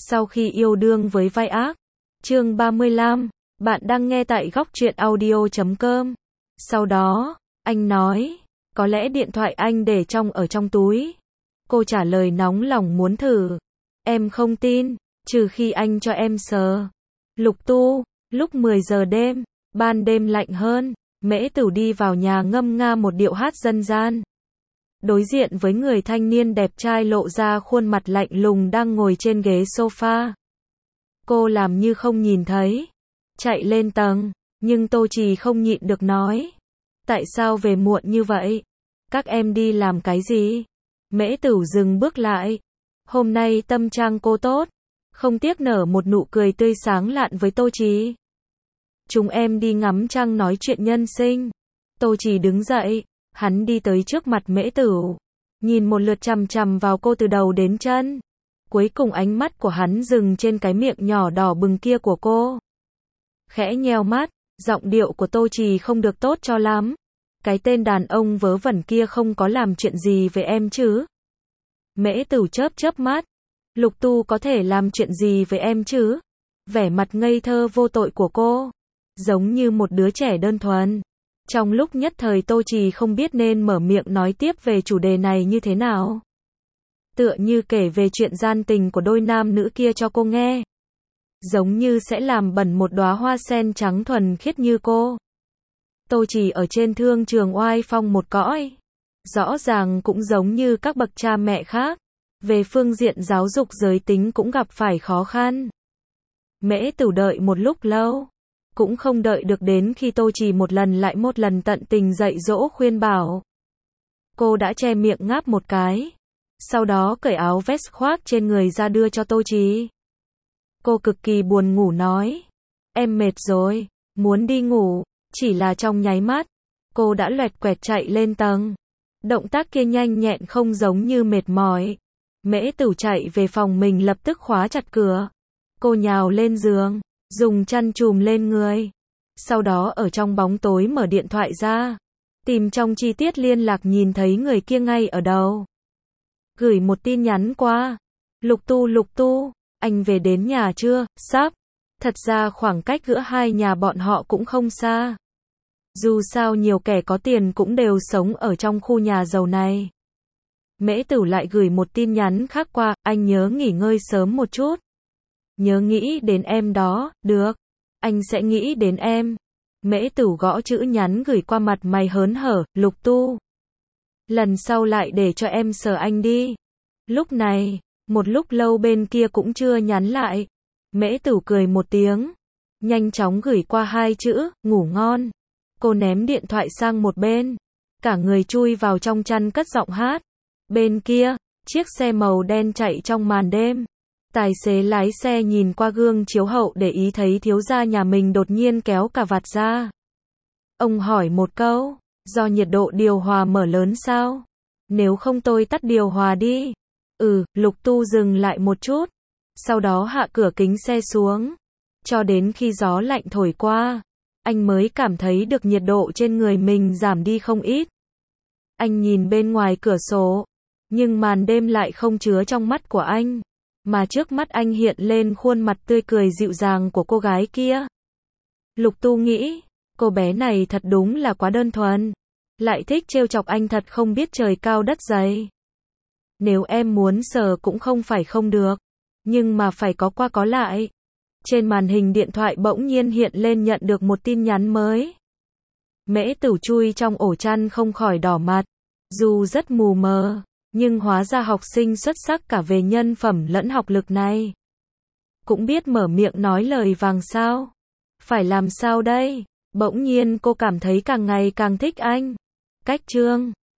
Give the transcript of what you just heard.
Sau khi yêu đương với vai ác. Chương 35. Bạn đang nghe tại góc truyện audio.com. Sau đó, anh nói, có lẽ điện thoại anh để ở trong túi. Cô trả lời nóng lòng muốn thử. Em không tin, trừ khi anh cho em sờ. Lục Tu, lúc 10 giờ đêm, ban đêm lạnh hơn, Mễ Tửu đi vào nhà ngâm nga một điệu hát dân gian. Đối diện với người thanh niên đẹp trai lộ ra khuôn mặt lạnh lùng đang ngồi trên ghế sofa. Cô làm như không nhìn thấy. Chạy lên tầng, nhưng Tô Trì không nhịn được nói. Tại sao về muộn như vậy? Các em đi làm cái gì? Mễ Tửu dừng bước lại. Hôm nay tâm trạng cô tốt, không tiếc nở một nụ cười tươi sáng lạn với Tô Trì. Chúng em đi ngắm trăng nói chuyện nhân sinh. Tô Trì đứng dậy, hắn đi tới trước mặt Mễ Tửu, nhìn một lượt chằm chằm vào cô từ đầu đến chân. Cuối cùng ánh mắt của hắn dừng trên cái miệng nhỏ đỏ bừng kia của cô. Khẽ nheo mắt, giọng điệu của Tô Trì không được tốt cho lắm. Cái tên đàn ông vớ vẩn kia không có làm chuyện gì với em chứ? Mễ Tửu chớp chớp mắt. Lục Tu có thể làm chuyện gì với em chứ? Vẻ mặt ngây thơ vô tội của cô, giống như một đứa trẻ đơn thuần. Trong lúc nhất thời Tô Trì không biết nên mở miệng nói tiếp về chủ đề này như thế nào. Tựa như kể về chuyện gian tình của đôi nam nữ kia cho cô nghe. Giống như sẽ làm bẩn một đóa hoa sen trắng thuần khiết như cô. Tô Trì ở trên thương trường oai phong một cõi. Rõ ràng cũng giống như các bậc cha mẹ khác. Về phương diện giáo dục giới tính cũng gặp phải khó khăn. Mễ Tửu đợi một lúc lâu, cũng không đợi được đến khi Tô Trì một lần lại một lần tận tình dạy dỗ khuyên bảo. Cô đã che miệng ngáp một cái, sau đó cởi áo vest khoác trên người ra đưa cho Tô Trì. Cô cực kỳ buồn ngủ nói, em mệt rồi, muốn đi ngủ. Chỉ là trong nháy mắt, cô đã loẹt quẹt chạy lên tầng. Động tác kia nhanh nhẹn không giống như mệt mỏi. Mễ Tửu chạy về phòng mình lập tức khóa chặt cửa. Cô nhào lên giường, dùng chăn trùm lên người. Sau đó ở trong bóng tối mở điện thoại ra, tìm trong chi tiết liên lạc nhìn thấy người kia ngay ở đầu. Gửi một tin nhắn qua. Lục Tu, anh về đến nhà chưa? Sắp. Thật ra khoảng cách giữa hai nhà bọn họ cũng không xa. Dù sao nhiều kẻ có tiền cũng đều sống ở trong khu nhà giàu này. Mễ Tửu lại gửi một tin nhắn khác qua, anh nhớ nghỉ ngơi sớm một chút. Nhớ nghĩ đến em đó, được. Anh sẽ nghĩ đến em. Mễ Tửu gõ chữ nhắn gửi qua mặt mày hớn hở, Lục Tu. Lần sau lại để cho em sờ anh đi. Lúc này, một lúc lâu bên kia cũng chưa nhắn lại. Mễ Tửu cười một tiếng, nhanh chóng gửi qua hai chữ, ngủ ngon. Cô ném điện thoại sang một bên, cả người chui vào trong chăn cất giọng hát. Bên kia, chiếc xe màu đen chạy trong màn đêm. Tài xế lái xe nhìn qua gương chiếu hậu để ý thấy thiếu gia nhà mình đột nhiên kéo cà vạt ra. Ông hỏi một câu, do nhiệt độ điều hòa mở lớn sao? Nếu không tôi tắt điều hòa đi. Lục Tu dừng lại một chút, sau đó hạ cửa kính xe xuống. Cho đến khi gió lạnh thổi qua, anh mới cảm thấy được nhiệt độ trên người mình giảm đi không ít. Anh nhìn bên ngoài cửa sổ, nhưng màn đêm lại không chứa trong mắt của anh, mà trước mắt anh hiện lên khuôn mặt tươi cười dịu dàng của cô gái kia. Lục Tu nghĩ, cô bé này thật đúng là quá đơn thuần, lại thích trêu chọc anh thật không biết trời cao đất dày. Nếu em muốn sờ cũng không phải không được, nhưng mà phải có qua có lại. Trên màn hình điện thoại bỗng nhiên hiện lên nhận được một tin nhắn mới. Mễ Tửu chui trong ổ chăn không khỏi đỏ mặt, dù rất mù mờ, nhưng hóa ra học sinh xuất sắc cả về nhân phẩm lẫn học lực này. Cũng biết mở miệng nói lời vàng sao. Phải làm sao đây? Bỗng nhiên cô cảm thấy càng ngày càng thích anh. Cách chương